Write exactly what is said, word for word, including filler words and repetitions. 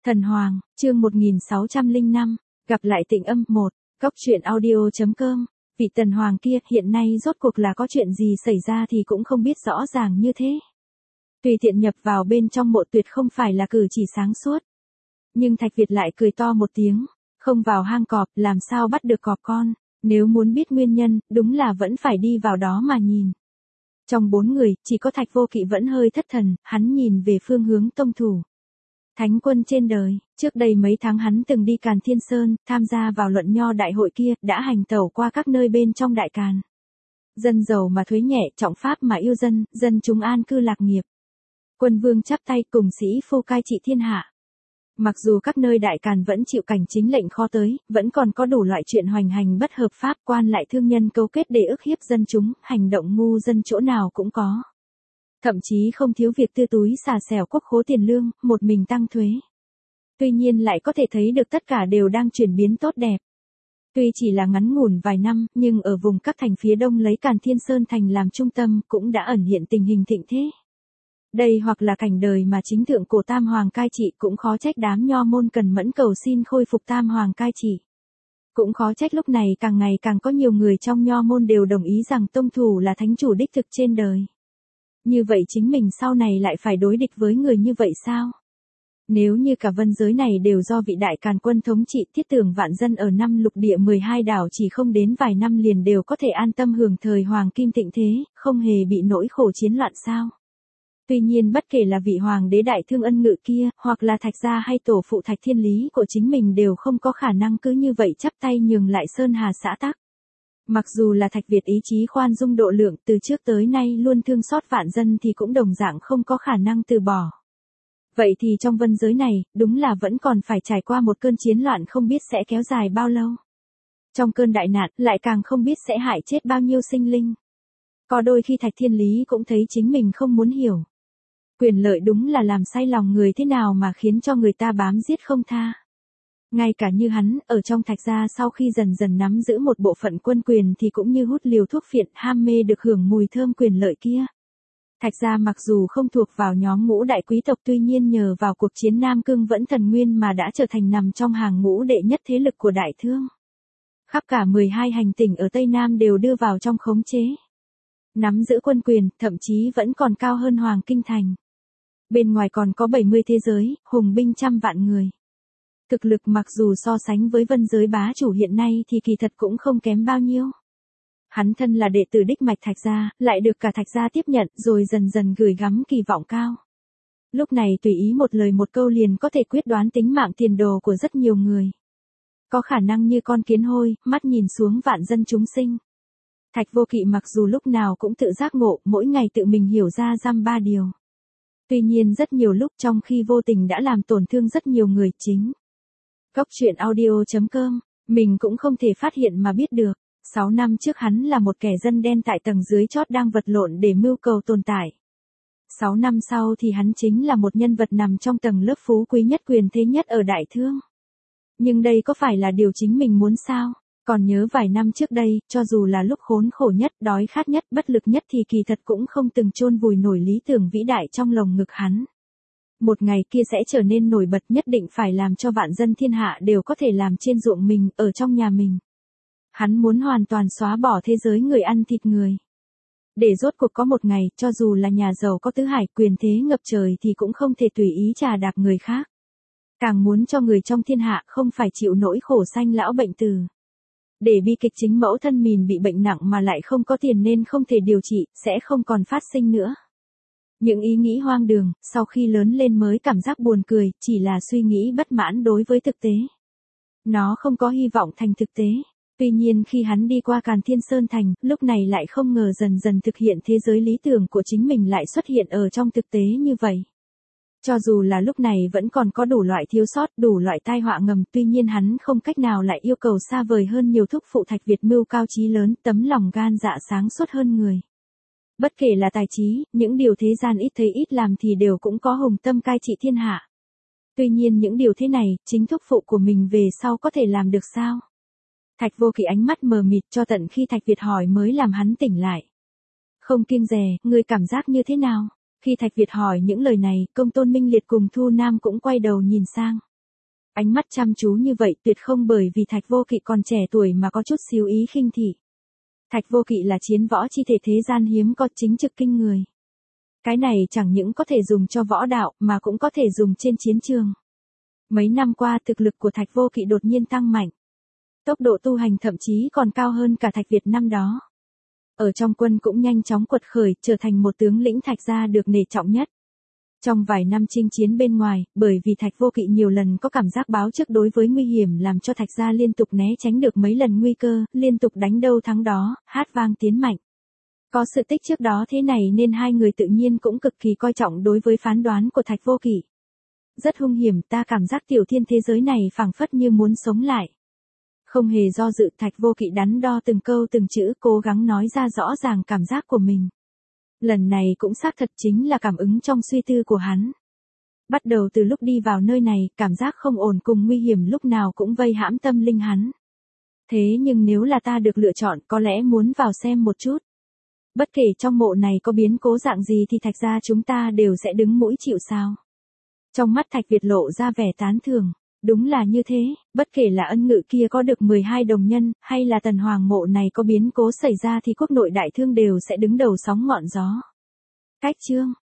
Thần Hoàng, chương một nghìn sáu trăm lẻ năm, gặp lại Tịnh Âm một, Cóc truyện audio.com. Vị Tần Hoàng kia hiện nay rốt cuộc là có chuyện gì xảy ra thì cũng không biết rõ ràng như thế. Tùy tiện nhập vào bên trong mộ tuyệt không phải là cử chỉ sáng suốt. Nhưng Thạch Việt lại cười to một tiếng, không vào hang cọp làm sao bắt được cọp con, nếu muốn biết nguyên nhân, đúng là vẫn phải đi vào đó mà nhìn. Trong bốn người, chỉ có Thạch Vô Kỵ vẫn hơi thất thần, hắn nhìn về phương hướng tông thủ. Thánh quân trên đời, trước đây mấy tháng hắn từng đi Càn Thiên Sơn, tham gia vào luận nho đại hội kia, đã hành tẩu qua các nơi bên trong đại càn. Dân giàu mà thuế nhẹ, trọng pháp mà yêu dân, dân chúng an cư lạc nghiệp. Quân vương chắp tay cùng sĩ phu cai trị thiên hạ. Mặc dù các nơi đại càn vẫn chịu cảnh chính lệnh khó tới, vẫn còn có đủ loại chuyện hoành hành bất hợp pháp, quan lại thương nhân cấu kết để ức hiếp dân chúng, hành động ngu dân chỗ nào cũng có. Thậm chí không thiếu việc tư túi xà xẻo quốc khố tiền lương, một mình tăng thuế. Tuy nhiên lại có thể thấy được tất cả đều đang chuyển biến tốt đẹp. Tuy chỉ là ngắn ngủn vài năm, nhưng ở vùng các thành phía đông lấy Càn Thiên Sơn thành làm trung tâm cũng đã ẩn hiện tình hình thịnh thế. Đây hoặc là cảnh đời mà chính thượng cổ Tam Hoàng cai trị, cũng khó trách đám nho môn cần mẫn cầu xin khôi phục Tam Hoàng cai trị. Cũng khó trách lúc này càng ngày càng có nhiều người trong nho môn đều đồng ý rằng tông thủ là thánh chủ đích thực trên đời. Như vậy chính mình sau này lại phải đối địch với người như vậy sao? Nếu như cả vân giới này đều do vị đại càn quân thống trị, thiết tưởng vạn dân ở năm lục địa mười hai đảo chỉ không đến vài năm liền đều có thể an tâm hưởng thời hoàng kim thịnh thế, không hề bị nỗi khổ chiến loạn sao? Tuy nhiên bất kể là vị hoàng đế đại thương ân ngự kia, hoặc là Thạch gia hay tổ phụ Thạch Thiên Lý của chính mình đều không có khả năng cứ như vậy chắp tay nhường lại sơn hà xã tắc. Mặc dù là Thạch Việt ý chí khoan dung độ lượng, từ trước tới nay luôn thương xót vạn dân thì cũng đồng dạng không có khả năng từ bỏ. Vậy thì trong vân giới này, đúng là vẫn còn phải trải qua một cơn chiến loạn không biết sẽ kéo dài bao lâu. Trong cơn đại nạn, lại càng không biết sẽ hại chết bao nhiêu sinh linh. Có đôi khi Thạch Thiên Lý cũng thấy chính mình không muốn hiểu. Quyền lợi đúng là làm say lòng người thế nào mà khiến cho người ta bám giết không tha. Ngay cả như hắn, ở trong Thạch gia sau khi dần dần nắm giữ một bộ phận quân quyền thì cũng như hút liều thuốc phiện, ham mê được hưởng mùi thơm quyền lợi kia. Thạch gia mặc dù không thuộc vào nhóm ngũ đại quý tộc, tuy nhiên nhờ vào cuộc chiến Nam Cương Vẫn Thần Nguyên mà đã trở thành nằm trong hàng ngũ đệ nhất thế lực của đại thương. Khắp cả mười hai hành tỉnh ở Tây Nam đều đưa vào trong khống chế. Nắm giữ quân quyền, thậm chí vẫn còn cao hơn Hoàng Kinh Thành. Bên ngoài còn có bảy mươi thế giới, hùng binh trăm vạn người. Thực lực mặc dù so sánh với vân giới bá chủ hiện nay thì kỳ thật cũng không kém bao nhiêu. Hắn thân là đệ tử đích mạch Thạch gia, lại được cả Thạch gia tiếp nhận rồi dần dần gửi gắm kỳ vọng cao. Lúc này tùy ý một lời một câu liền có thể quyết đoán tính mạng tiền đồ của rất nhiều người. Có khả năng như con kiến hôi, mắt nhìn xuống vạn dân chúng sinh. Thạch Vô Kỵ mặc dù lúc nào cũng tự giác ngộ, mỗi ngày tự mình hiểu ra dăm ba điều. Tuy nhiên rất nhiều lúc trong khi vô tình đã làm tổn thương rất nhiều người chính. Cóc truyện audio.com, mình cũng không thể phát hiện mà biết được. Sáu năm trước hắn là một kẻ dân đen tại tầng dưới chót đang vật lộn để mưu cầu tồn tại. Sáu năm sau thì hắn chính là một nhân vật nằm trong tầng lớp phú quý nhất quyền thế nhất ở đại thương. Nhưng đây có phải là điều chính mình muốn sao? Còn nhớ vài năm trước đây, cho dù là lúc khốn khổ nhất, đói khát nhất, bất lực nhất thì kỳ thật cũng không từng chôn vùi nổi lý tưởng vĩ đại trong lồng ngực hắn. Một ngày kia sẽ trở nên nổi bật, nhất định phải làm cho vạn dân thiên hạ đều có thể làm trên ruộng mình, ở trong nhà mình. Hắn muốn hoàn toàn xóa bỏ thế giới người ăn thịt người. Để rốt cuộc có một ngày, cho dù là nhà giàu có tứ hải quyền thế ngập trời thì cũng không thể tùy ý trà đạp người khác. Càng muốn cho người trong thiên hạ không phải chịu nỗi khổ sanh lão bệnh tử. Để bi kịch chính mẫu thân mình bị bệnh nặng mà lại không có tiền nên không thể điều trị, sẽ không còn phát sinh nữa. Những ý nghĩ hoang đường, sau khi lớn lên mới cảm giác buồn cười, chỉ là suy nghĩ bất mãn đối với thực tế. Nó không có hy vọng thành thực tế. Tuy nhiên khi hắn đi qua Càn Thiên Sơn Thành, lúc này lại không ngờ dần dần thực hiện thế giới lý tưởng của chính mình lại xuất hiện ở trong thực tế như vậy. Cho dù là lúc này vẫn còn có đủ loại thiếu sót, đủ loại tai họa ngầm, tuy nhiên hắn không cách nào lại yêu cầu xa vời hơn nhiều thúc phụ Thạch Việt mưu cao chí lớn, tấm lòng gan dạ sáng suốt hơn người. Bất kể là tài trí, những điều thế gian ít thấy ít làm thì đều cũng có hùng tâm cai trị thiên hạ. Tuy nhiên những điều thế này, chính thúc phụ của mình về sau có thể làm được sao? Thạch Vô Kỵ ánh mắt mờ mịt cho tận khi Thạch Việt hỏi mới làm hắn tỉnh lại. Không kiêng dè, ngươi cảm giác như thế nào? Khi Thạch Việt hỏi những lời này, Công Tôn Minh Liệt cùng Thu Nam cũng quay đầu nhìn sang. Ánh mắt chăm chú như vậy tuyệt không bởi vì Thạch Vô Kỵ còn trẻ tuổi mà có chút xíu ý khinh thị. Thạch Vô Kỵ là chiến võ chi thể thế gian hiếm có, chính trực kinh người. Cái này chẳng những có thể dùng cho võ đạo mà cũng có thể dùng trên chiến trường. Mấy năm qua thực lực của Thạch Vô Kỵ đột nhiên tăng mạnh. Tốc độ tu hành thậm chí còn cao hơn cả Thạch Việt năm đó. Ở trong quân cũng nhanh chóng quật khởi, trở thành một tướng lĩnh Thạch gia được nể trọng nhất. Trong vài năm chinh chiến bên ngoài, bởi vì Thạch Vô Kỵ nhiều lần có cảm giác báo trước đối với nguy hiểm làm cho Thạch gia liên tục né tránh được mấy lần nguy cơ, liên tục đánh đâu thắng đó, hát vang tiến mạnh. Có sự tích trước đó thế này nên hai người tự nhiên cũng cực kỳ coi trọng đối với phán đoán của Thạch Vô Kỵ. Rất hung hiểm, ta cảm giác tiểu thiên thế giới này phảng phất như muốn sống lại. Không hề do dự, Thạch Vô Kỵ đắn đo từng câu từng chữ, cố gắng nói ra rõ ràng cảm giác của mình. Lần này cũng xác thật chính là cảm ứng trong suy tư của hắn. Bắt đầu từ lúc đi vào nơi này, cảm giác không ổn cùng nguy hiểm lúc nào cũng vây hãm tâm linh hắn. Thế nhưng nếu là ta được lựa chọn, có lẽ muốn vào xem một chút. Bất kể trong mộ này có biến cố dạng gì thì Thạch gia chúng ta đều sẽ đứng mũi chịu sào. Trong mắt Thạch Việt lộ ra vẻ tán thưởng. Đúng là như thế, bất kể là Ân Ngự kia có được mười hai đồng nhân, hay là Tần Hoàng mộ này có biến cố xảy ra thì quốc nội đại thương đều sẽ đứng đầu sóng ngọn gió. Cách chương